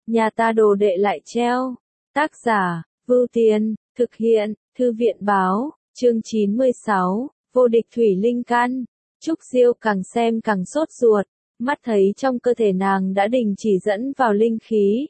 nhà ta đồ đệ lại treo. Tác giả, Vưu Tiên, thực hiện, Thư viện báo, chương 96, vô địch thủy linh căn. Trúc Diêu càng xem càng sốt ruột, mắt thấy trong cơ thể nàng đã đình chỉ dẫn vào linh khí.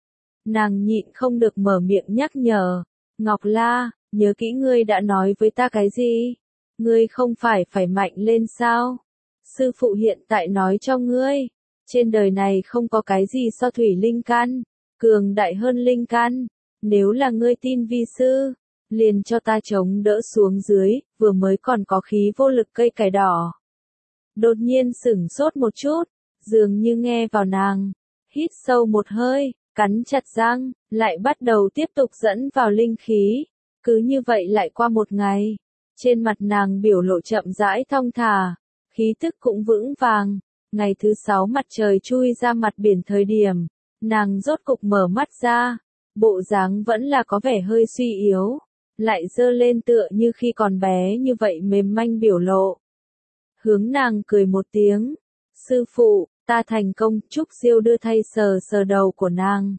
Nàng nhịn không được mở miệng nhắc nhở, Ngọc La, nhớ kỹ ngươi đã nói với ta cái gì? Ngươi không phải mạnh lên sao? Sư phụ hiện tại nói cho ngươi, trên đời này không có cái gì so thủy linh căn, cường đại hơn linh căn. Nếu là ngươi tin vi sư, liền cho ta chống đỡ xuống dưới, vừa mới còn có khí vô lực cây cải đỏ. Đột nhiên sửng sốt một chút, dường như nghe vào nàng, hít sâu một hơi, cắn chặt răng, lại bắt đầu tiếp tục dẫn vào linh khí. Cứ như vậy lại qua một ngày, trên mặt nàng biểu lộ chậm rãi thong thả, khí tức cũng vững vàng. Ngày thứ 6 mặt trời chui ra mặt biển thời điểm, nàng rốt cục mở mắt ra, bộ dáng vẫn là có vẻ hơi suy yếu, lại dơ lên tựa như khi còn bé như vậy mềm manh biểu lộ. Hướng nàng cười một tiếng, sư phụ, ta thành công. Trúc Diêu đưa tay sờ sờ đầu của nàng,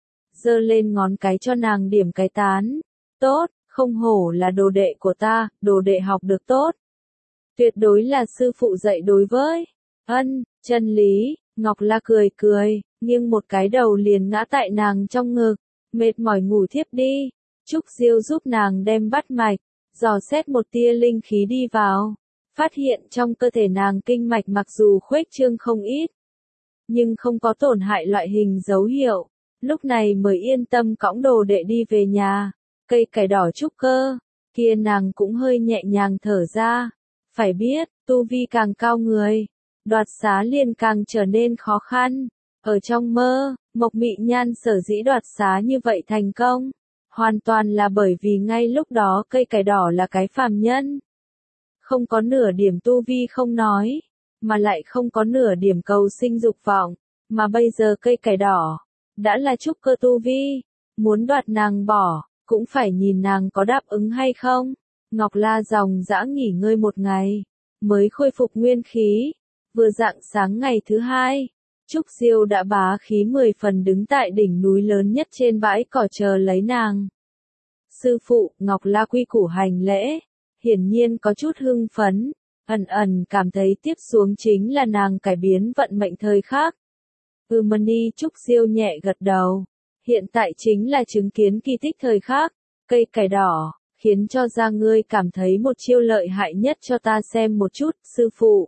dơ lên ngón cái cho nàng điểm cái tán. Tốt, không hổ là đồ đệ của ta, đồ đệ học được tốt. Tuyệt đối là sư phụ dạy đối với. Chân lý. Ngọc La cười cười, nghiêng một cái đầu liền ngã tại nàng trong ngực, mệt mỏi ngủ thiếp đi. Trúc Diêu giúp nàng đem bắt mạch, dò xét một tia linh khí đi vào, phát hiện trong cơ thể nàng kinh mạch mặc dù khuếch trương không ít, nhưng không có tổn hại loại hình dấu hiệu. Lúc này mới yên tâm cõng đồ đệ đi về nhà. Cây cải đỏ trúc cơ, kia nàng cũng hơi nhẹ nhàng thở ra. Phải biết, tu vi càng cao người, đoạt xá liền càng trở nên khó khăn. Ở trong mơ, Mộc Mị Nhan sở dĩ đoạt xá như vậy thành công, hoàn toàn là bởi vì ngay lúc đó cây cải đỏ là cái phàm nhân. Không có nửa điểm tu vi không nói, mà lại không có nửa điểm cầu sinh dục vọng, mà bây giờ cây cải đỏ đã là trúc cơ tu vi, muốn đoạt nàng bỏ, cũng phải nhìn nàng có đáp ứng hay không. Ngọc La dòng dã nghỉ ngơi một ngày, mới khôi phục nguyên khí. Vừa rạng sáng ngày thứ 2, Trúc Diêu đã bá khí 10 phần đứng tại đỉnh núi lớn nhất trên bãi cỏ chờ lấy nàng. Sư phụ. Ngọc La quy củ hành lễ, hiển nhiên có chút hưng phấn, ẩn cảm thấy tiếp xuống chính là nàng cải biến vận mệnh thời khắc. Mani. Trúc Diêu nhẹ gật đầu, hiện tại chính là chứng kiến kỳ tích thời khắc. Cây cải đỏ, khiến cho ra ngươi cảm thấy một chiêu lợi hại nhất cho ta xem một chút. Sư phụ,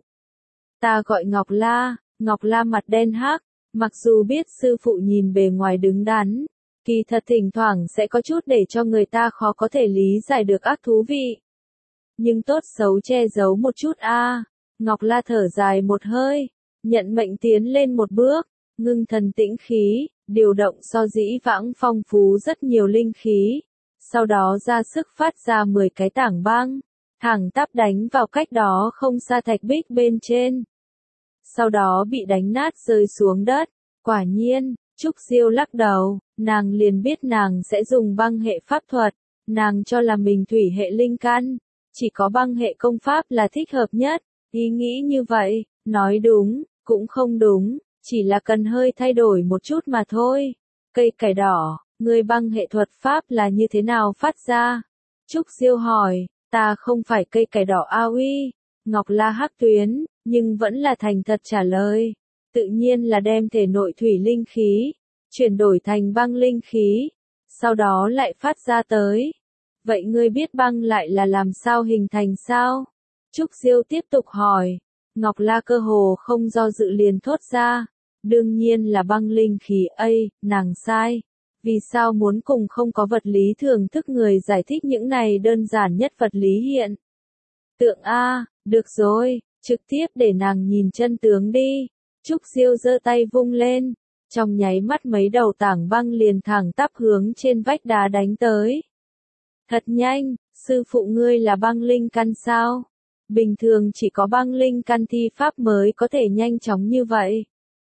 ta gọi Ngọc La. Ngọc La mặt đen hắc, mặc dù biết sư phụ nhìn bề ngoài đứng đắn, kỳ thật thỉnh thoảng sẽ có chút để cho người ta khó có thể lý giải được ác thú vị. Nhưng tốt xấu che giấu một chút a. Ngọc La thở dài một hơi, nhận mệnh tiến lên một bước, ngưng thần tĩnh khí, điều động so dĩ vãng phong phú rất nhiều linh khí, sau đó ra sức phát ra 10 cái tảng băng, thẳng tắp đánh vào cách đó không xa thạch bích bên trên. Sau đó bị đánh nát rơi xuống đất. Quả nhiên, Trúc Diêu lắc đầu, nàng liền biết nàng sẽ dùng băng hệ pháp thuật, nàng cho là mình thủy hệ linh căn, chỉ có băng hệ công pháp là thích hợp nhất. Ý nghĩ như vậy, nói đúng, cũng không đúng, chỉ là cần hơi thay đổi một chút mà thôi. Cây cải đỏ, người băng hệ thuật pháp là như thế nào phát ra? Trúc Diêu hỏi. Ta không phải cây cải đỏ a uy. Ngọc La hắc tuyến, nhưng vẫn là thành thật trả lời. Tự nhiên là đem thể nội thủy linh khí, chuyển đổi thành băng linh khí, sau đó lại phát ra tới. Vậy ngươi biết băng lại là làm sao hình thành sao? Trúc Diêu tiếp tục hỏi. Ngọc La cơ hồ không do dự liền thốt ra. Đương nhiên là băng linh khí. Nàng sai. Vì sao muốn cùng không có vật lý thường thức người giải thích những này đơn giản nhất vật lý hiện tượng a? Được rồi, trực tiếp để nàng nhìn chân tướng đi. Trúc Diêu giơ tay vung lên, trong nháy mắt mấy đầu tảng băng liền thẳng tắp hướng trên vách đá đánh tới. Thật nhanh. Sư phụ ngươi là băng linh căn sao? Bình thường chỉ có băng linh căn thi pháp mới có thể nhanh chóng như vậy.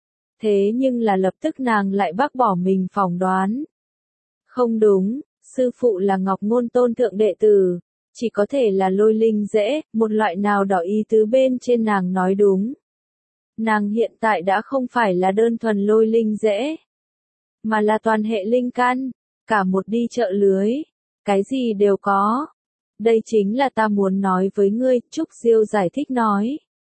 Thế nhưng là lập tức nàng lại bác bỏ mình phỏng đoán. Không đúng, sư phụ là Ngọc Ngôn tôn thượng đệ tử, chỉ có thể là lôi linh dễ, một loại nào đó ý tứ bên trên nàng nói đúng. Nàng hiện tại đã không phải là đơn thuần lôi linh dễ, mà là toàn hệ linh căn, cả một đi chợ lưới, cái gì đều có. Đây chính là ta muốn nói với ngươi, Trúc Diêu giải thích nói.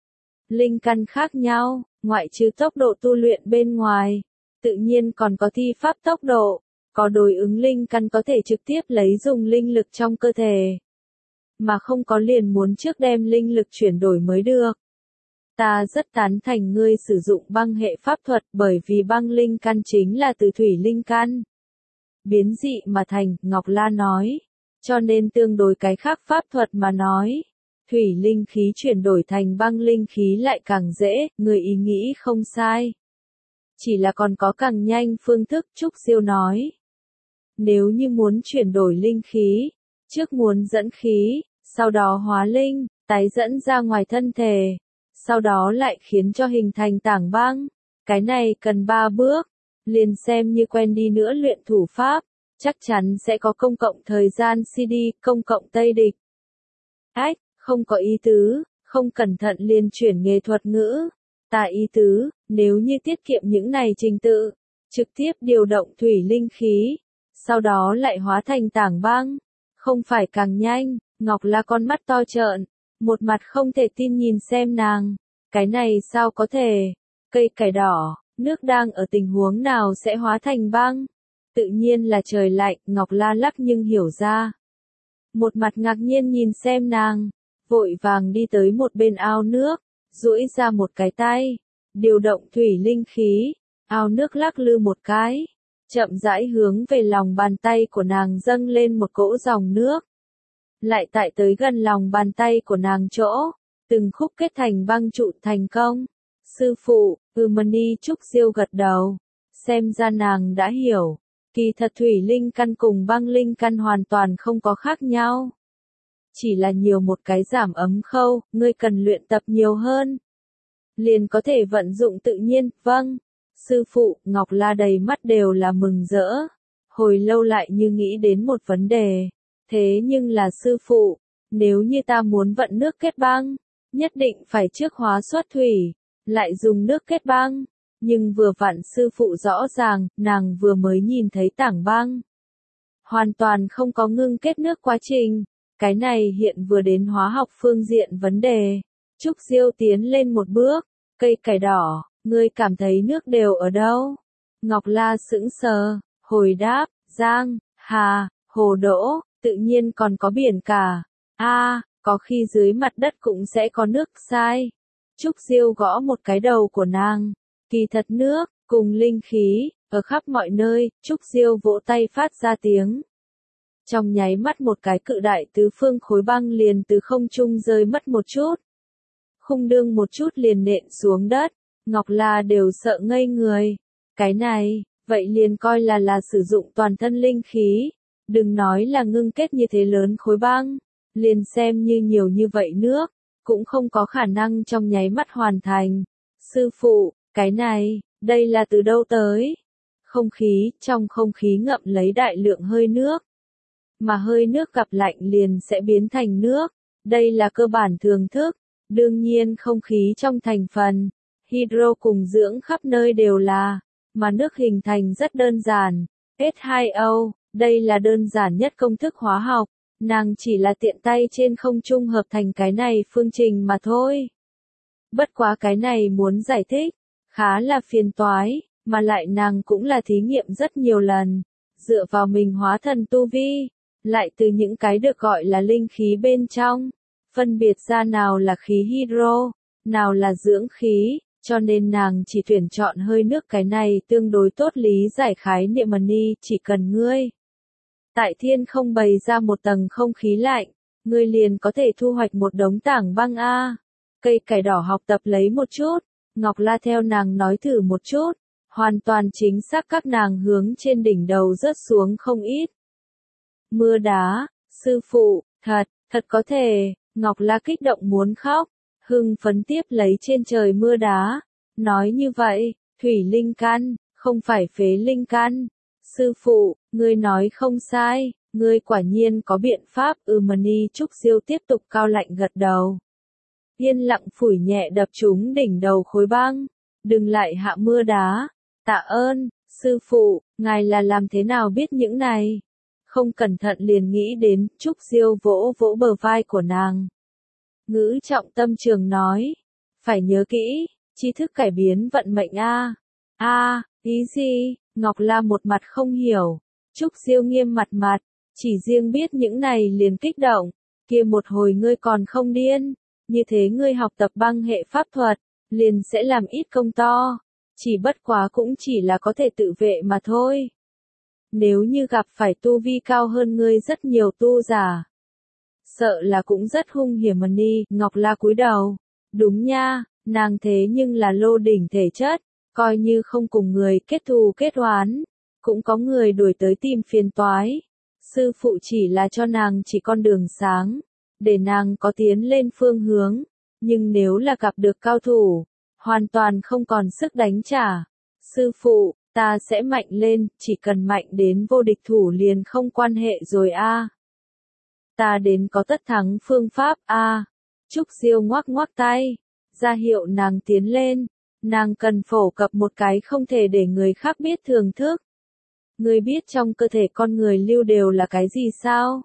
Linh căn khác nhau, ngoại trừ tốc độ tu luyện bên ngoài, tự nhiên còn có thi pháp tốc độ, có đối ứng linh căn có thể trực tiếp lấy dùng linh lực trong cơ thể. Mà không có liền muốn trước đem linh lực chuyển đổi mới được. Ta rất tán thành ngươi sử dụng băng hệ pháp thuật bởi vì băng linh căn chính là từ thủy linh căn. Biến dị mà thành, Ngọc La nói. Cho nên tương đối cái khác pháp thuật mà nói. Thủy linh khí chuyển đổi thành băng linh khí lại càng dễ, người ý nghĩ không sai. Chỉ là còn có càng nhanh phương thức, Trúc Diêu nói. Nếu như muốn chuyển đổi linh khí, trước muốn dẫn khí, sau đó hóa linh, tái dẫn ra ngoài thân thể, sau đó lại khiến cho hình thành tảng băng. Cái này cần 3 bước, liền xem như quen đi nữa luyện thủ pháp, chắc chắn sẽ có công cộng thời gian CD, công cộng Tây Địch. Ách, không có ý tứ, không cẩn thận liền chuyển nghề thuật ngữ. Ta ý tứ, nếu như tiết kiệm những này trình tự, trực tiếp điều động thủy linh khí, sau đó lại hóa thành tảng băng, không phải càng nhanh. Ngọc La con mắt to trợn, một mặt không thể tin nhìn xem nàng, cái này sao có thể, cây cải đỏ, nước đang ở tình huống nào sẽ hóa thành băng, tự nhiên là trời lạnh, Ngọc La lắc nhưng hiểu ra. Một mặt ngạc nhiên nhìn xem nàng, vội vàng đi tới một bên ao nước, duỗi ra một cái tay, điều động thủy linh khí, ao nước lắc lư một cái, chậm rãi hướng về lòng bàn tay của nàng dâng lên một cỗ dòng nước. Lại tại tới gần lòng bàn tay của nàng chỗ, từng khúc kết thành băng trụ thành công. Sư phụ, Mani Trúc Diêu gật đầu, xem ra nàng đã hiểu, kỳ thật thủy linh căn cùng băng linh căn hoàn toàn không có khác nhau. Chỉ là nhiều một cái giảm ấm khâu, ngươi cần luyện tập nhiều hơn. Liền có thể vận dụng tự nhiên, vâng. Sư phụ, Ngọc La đầy mắt đều là mừng rỡ. Hồi lâu lại như nghĩ đến một vấn đề. Thế nhưng là sư phụ, nếu như ta muốn vận nước kết băng, nhất định phải trước hóa xuất thủy, lại dùng nước kết băng. Nhưng vừa vặn sư phụ rõ ràng, nàng vừa mới nhìn thấy tảng băng. Hoàn toàn không có ngưng kết nước quá trình. Cái này hiện vừa đến hóa học phương diện vấn đề. Trúc Diêu tiến lên một bước, cây cải đỏ, ngươi cảm thấy nước đều ở đâu? Ngọc La sững sờ, hồi đáp, Giang, Hà, Hồ Đỗ, tự nhiên còn có biển cả. Có khi dưới mặt đất cũng sẽ có nước sai. Trúc Diêu gõ một cái đầu của nàng, kỳ thật nước, cùng linh khí, ở khắp mọi nơi, Trúc Diêu vỗ tay phát ra tiếng. Trong nháy mắt một cái cự đại tứ phương khối băng liền từ không trung rơi mất một chút. Khung đương một chút liền nện xuống đất, Ngọc La đều sợ ngây người. Cái này, vậy liền coi là sử dụng toàn thân linh khí. Đừng nói là ngưng kết như thế lớn khối băng, liền xem như nhiều như vậy nước, cũng không có khả năng trong nháy mắt hoàn thành. Sư phụ, cái này, đây là từ đâu tới? Không khí, trong không khí ngậm lấy đại lượng hơi nước. Mà hơi nước gặp lạnh liền sẽ biến thành nước. Đây là cơ bản thường thức. Đương nhiên không khí trong thành phần, hydro cùng dưỡng khắp nơi đều là, mà nước hình thành rất đơn giản. H2O, đây là đơn giản nhất công thức hóa học. Nàng chỉ là tiện tay trên không trung hợp thành cái này phương trình mà thôi. Bất quá cái này muốn giải thích, khá là phiền toái, mà lại nàng cũng là thí nghiệm rất nhiều lần, dựa vào mình hóa thần tu vi, lại từ những cái được gọi là linh khí bên trong, phân biệt ra nào là khí hydro, nào là dưỡng khí, cho nên nàng chỉ tuyển chọn hơi nước cái này tương đối tốt lý giải khái niệm Mani, chỉ cần ngươi. Tại thiên không bày ra một tầng không khí lạnh, ngươi liền có thể thu hoạch một đống tảng băng A. Cây cải đỏ học tập lấy một chút, Ngọc La theo nàng nói thử một chút, hoàn toàn chính xác các nàng hướng trên đỉnh đầu rớt xuống không ít. Mưa đá, sư phụ, thật có thể, Ngọc La kích động muốn khóc, hưng phấn tiếp lấy trên trời mưa đá, nói như vậy, thủy linh căn, không phải phế linh căn. Sư phụ, ngươi nói không sai, ngươi quả nhiên có biện pháp. Mani Trúc Diêu tiếp tục cao lạnh gật đầu. Yên lặng phủi nhẹ đập trúng đỉnh đầu khối băng, đừng lại hạ mưa đá. Tạ ơn, Sư phụ, ngài là làm thế nào biết những này? Không cẩn thận liền nghĩ đến, Trúc Diêu vỗ vỗ bờ vai của nàng. Ngữ trọng tâm trường nói, phải nhớ kỹ, tri thức cải biến vận mệnh a. Ý gì? Ngọc La một mặt không hiểu. Trúc Diêu nghiêm mặt mặt, chỉ riêng biết những này liền kích động, kia một hồi ngươi còn không điên, như thế ngươi học tập băng hệ pháp thuật, liền sẽ làm ít công to, chỉ bất quá cũng chỉ là có thể tự vệ mà thôi. Nếu như gặp phải tu vi cao hơn ngươi rất nhiều tu giả, sợ là cũng rất hung hiểm mà đi. Ngọc La cúi đầu, đúng nha, nàng thế nhưng là lô đỉnh thể chất, coi như không cùng người kết thù kết oán, cũng có người đuổi tới tìm phiền toái. Sư phụ chỉ là cho nàng chỉ con đường sáng, để nàng có tiến lên phương hướng, nhưng nếu là gặp được cao thủ, hoàn toàn không còn sức đánh trả. Sư phụ, ta sẽ mạnh lên, chỉ cần mạnh đến vô địch thủ liền không quan hệ rồi a. Ta đến có tất thắng phương pháp a. Trúc Diêu ngoắc ngoắc tay, ra hiệu nàng tiến lên, nàng cần phổ cập một cái không thể để người khác biết thưởng thức. Ngươi biết trong cơ thể con người lưu đều là cái gì sao?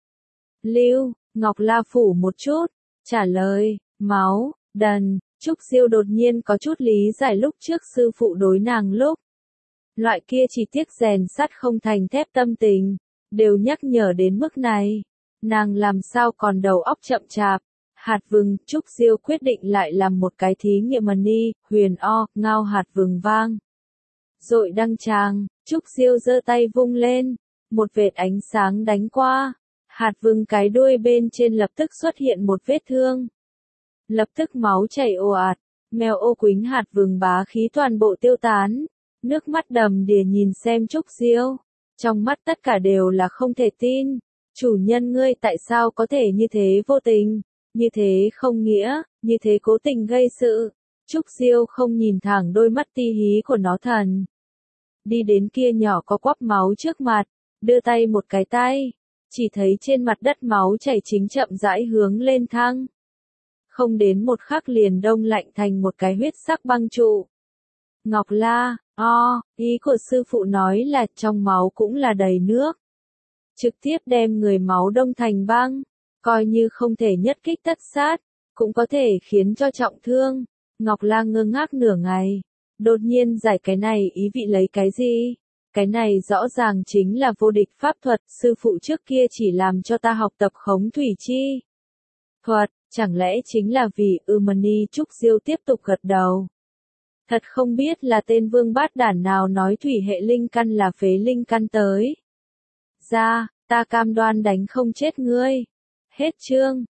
Lưu, Ngọc La phủ một chút, trả lời, máu, đần. Trúc Diêu đột nhiên có chút lý giải lúc trước sư phụ đối nàng lúc. Loại kia chỉ tiếc rèn sắt không thành thép tâm tình, đều nhắc nhở đến mức này. Nàng làm sao còn đầu óc chậm chạp. Hạt vừng, Trúc Diêu quyết định lại làm một cái thí nghiệm mà ni, huyền o, ngao hạt vừng vang. Rội đăng tràng, Trúc Diêu giơ tay vung lên, một vệt ánh sáng đánh qua, hạt vừng cái đuôi bên trên lập tức xuất hiện một vết thương. Lập tức máu chảy ồ ạt, mèo ô quýnh hạt vừng bá khí toàn bộ tiêu tán, nước mắt đầm đìa nhìn xem Trúc Diêu, trong mắt tất cả đều là không thể tin, chủ nhân ngươi tại sao có thể như thế vô tình, như thế không nghĩa, như thế cố tình gây sự. Trúc Diêu không nhìn thẳng đôi mắt ti hí của nó thần. Đi đến kia nhỏ có quắp máu trước mặt, đưa tay một cái tay, chỉ thấy trên mặt đất máu chảy chính chậm rãi hướng lên thăng. Không đến một khắc liền đông lạnh thành một cái huyết sắc băng trụ. Ngọc La, ý của sư phụ nói là trong máu cũng là đầy nước. Trực tiếp đem người máu đông thành băng, coi như không thể nhất kích tất sát, cũng có thể khiến cho trọng thương. Ngọc La ngơ ngác nửa ngày, đột nhiên giải cái này ý vị lấy cái gì? Cái này rõ ràng chính là vô địch pháp thuật, sư phụ trước kia chỉ làm cho ta học tập khống thủy chi thuật, chẳng lẽ chính là vì Mani? Trúc Diêu tiếp tục gật đầu. Thật không biết là tên vương bát đản nào nói thủy hệ linh căn là phế linh căn tới. Ra, ta cam đoan đánh không chết ngươi. Hết chương.